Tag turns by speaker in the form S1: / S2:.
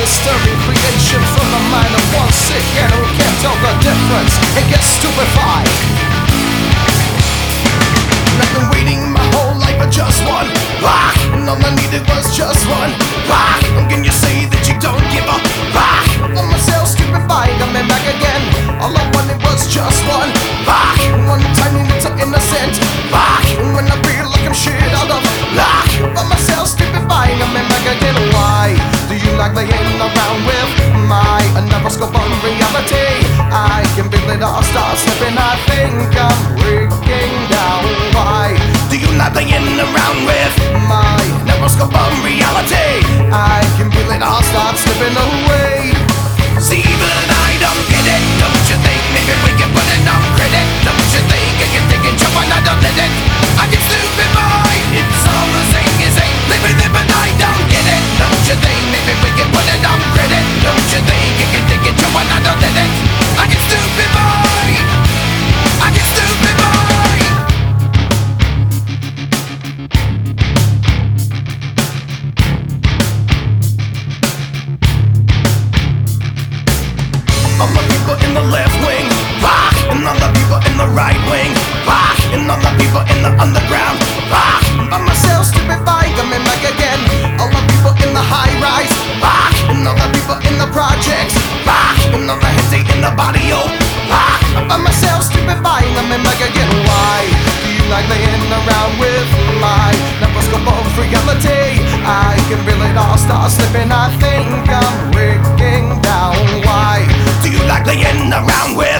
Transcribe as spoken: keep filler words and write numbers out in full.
S1: disturbing creation from the mind of one sick and who can't tell the difference and gets stupefied. And I've been waiting my whole life for just one rock, and all I needed was just one rock. And can you say that you don't give a rock? I'm myself stupefied, I'm back again. All I wanted was just one rock, one tiny little innocent rock. And when I feel like I'm shit out of luck, I'm myself stupefied, I'm back again. Why do you like laying around with my another scope on reality? I can feel it all start slipping, I think I'm breaking down. Why do you not laying around with my neuroscope on reality? I can feel it all start slipping away. See, but I don't get it. Don't you think maybe we can put it on credit? Don't you think I can take it, jump on, I don't let it. I get stupid boy. It's all the same as ain't living it, but I don't get it. Don't you think maybe we can put it on credit? Don't you think I can take it, jump on, I don't let it. I get stupid boy. I get stupid boy. All the people in the left wing, rock, and all the people in the right wing, rock, and all the people in the underground, rock. By myself, stupefied, coming back again. All the people in the high rise, rock, and all the people in the projects, rock, and all the heads in the body, oh, rock. By myself, stupefied, coming back again. Why do you like laying around with my neuroscope of reality? I can feel it all start slipping, I think I'm breaking down. Why do you like laying around with